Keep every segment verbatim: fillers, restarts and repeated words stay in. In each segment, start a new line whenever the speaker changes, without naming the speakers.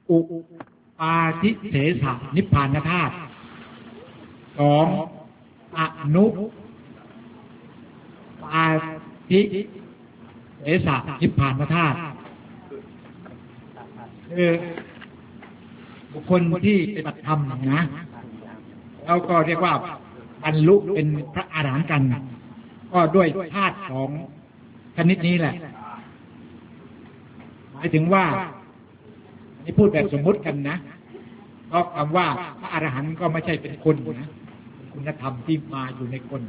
อุปาทิเสสนิพพานธาตุสองอนุปาทิเสสนิพพานธาตุคือบุคคลที่ปฏิบัติธรรมนะแล้วก็เรียกว่าบรรลุเป็นพระอรหันต์กันก็ด้วยธาตุสองชนิดนี้แหละหมายถึงว่านี่พูดแบบสมมุติกันนะเพราะคำว่าพระอรหันต์ก็ไม่ใช่เป็นคนนะคุณธรรมที่มาอยู่ในคน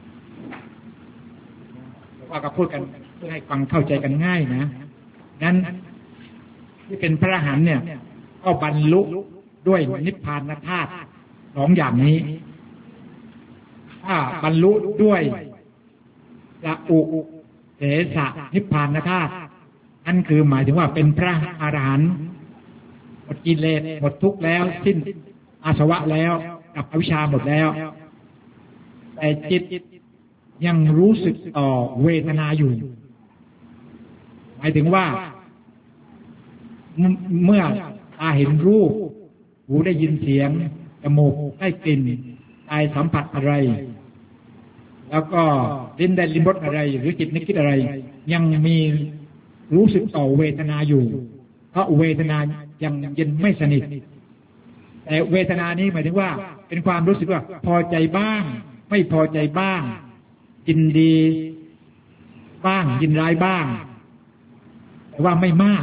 ว่าก็พูดกันเพื่อให้ฟังเข้าใจกันง่ายนะนั้นที่เป็นพระอรหันต์เนี่ยก็บรรลุด้วยนิพพานธาตุสองอย่างนี้ถ้าบรรลุด้วยละอุเสสนิพพานธาตุนั่นคือหมายถึงว่าเป็นพระอรหันต์หมดกิเลสหมดทุกข์แล้วสิ้นอาสวะแล้วดับอวิชชาหมดแล้วแต่จิตยังรู้สึกต่อเวทนาอยู่หมายถึงว่าเมื่อตาเห็นรูปหูได้ยินเสียงจมูกได้กลิ่นกายสัมผัสอะไรแล้วก็ลิ้นได้ลิ้มรสอะไรหรือจิตนึกคิดอะไรยังมีรู้สึกต่อเวทนาอยู่เพราะเวทนายังเย็นไม่สนิทแต่เวทนานี้หมายถึงว่าเป็นความรู้สึกว่าพอใจบ้างไม่พอใจบ้างยินดีบ้างยินร้ายบ้างแต่ว่าไม่มาก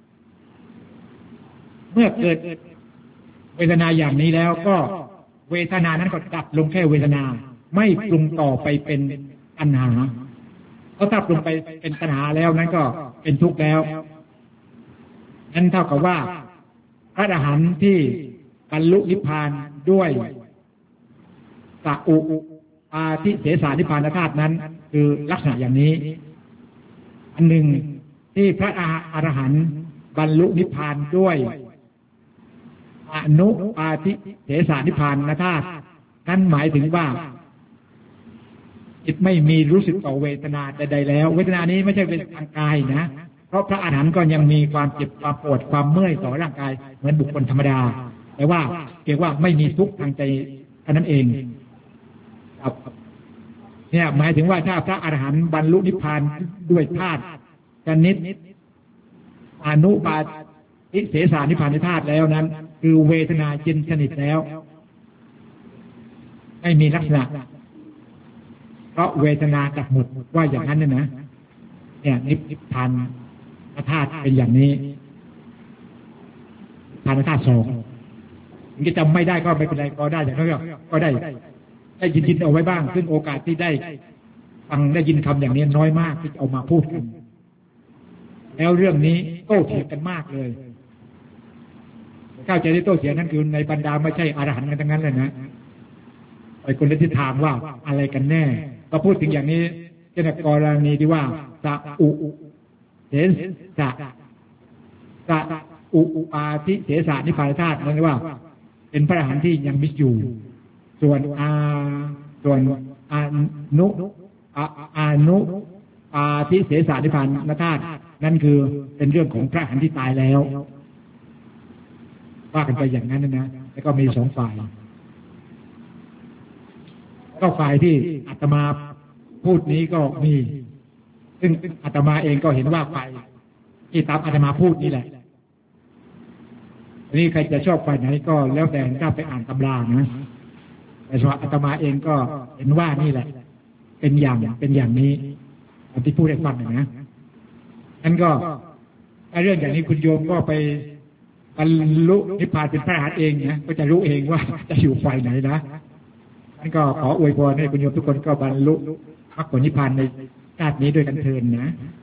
เมื่อเกิดเวทนาอย่างนี้แล้วก็เวทนานั้นก็ดับลงแค่เวทนาไม่ปรุงต่อไปเป็นตัณหาเพราะถ้าปรุงไปเป็นตัณหาแล้วนั้นก็เป็นทุกข์แล้วนั่นเท่ากับว่าพระอรหันต์ที่บรรลุนิพพานด้วยสัอุปาทิเสสนิพพานธาตุนั้นคือลักษณะอย่างนี้อันหนึ่งที่พระอรหันต์บรรลุนิพพานด้วยอนุปาทิเสสนิพพานธาตุนั้นหมายถึงว่าจิตไม่มีรู้สึกต่อเวทนาใดๆแล้วเวทนานี้ไม่ใช่เป็นทางกายนะเพราะพระอรหันต์ก็ยังมีความเจ็บความปวดความเมื่อยต่อร่างกายเหมือนบุคคลธรรมดาแต่ว่าเรียกว่าไม่มีทุกข์ทางใจเท่านั้นเองครับเนี่ยหมายถึงว่าถ้าพระอรหันต์บรรลุนิพพานด้วยธาตุชนิดอนุปาทิเสสนิพพานธาตุแล้วนั้นคือเวทนาเย็นสนิทแล้วไม่มีลักษณะเพราะเวทนาดับหมดว่าอย่างนั้นนะเนี่ยนิพพานธาตุเป็นอย่างนี้ธาตุธาตุสองถึงจะจำไม่ได้ก็ไม่เป็นไรก็ได้อย่างนั้นก็ได้ได้ยินยินเอาไว้บ้างซึ่งโอกาสที่ได้ฟังได้ยินคำอย่างนี้น้อยมากที่เอามาพูดกันแล้วเรื่องนี้โต้เถียงกันมากเลยเข้าใจได้โต้เถียงนั้นคือในบรรดาไม่ใช่อรหันต์กันทั้งนั้นเลยนะไอ้คนละทิศทางว่าอะไรกันแน่ก็พูดถึงอย่างนี้เช่นกรณีที่ว่าสัอุเสสสัอุปาทิเสสนิพพานธาตุนั่นว่าเป็นพระอรหันต์ที่ยังมีอยู่ส่วนอาส่วนอนุอานุปาทิเสสนิพพานธาตุนั่นคือเป็นเรื่องของพระอรหันต์ที่ตายแล้วว่ากันไปอย่างนั้นนะแล้วก็มีสองฝ่ายก็ฝ่ายที่อาตมาพูดนี้ก็มีซึ่งอาตมาเองก็เห็นว่าฝ่ายที่ตามอาตมาพูดนี่แหละนี่ใครจะชอบฝ่ายไหนก็แล้วแต่ถ้าไปอ่านตำรานะแต่ส่วนอาตมาเองก็เห็นว่านี่แหละเป็นอย่างเป็นอย่างนี้ที่พูดให้ฟังนะนั่นก็เรื่องอย่างนี้คุณโยมก็ไปบรรลุนิพพานเป็นพระอรหันต์เองนะก็จะรู้เองว่าจะอยู่ฝ่ายไหนนะนั่นก็ขออวยพรให้คุณโยมทุกคนก็บรรลุมรรคผลนิพพานในชาตินี้ด้วยกันเถิดนะ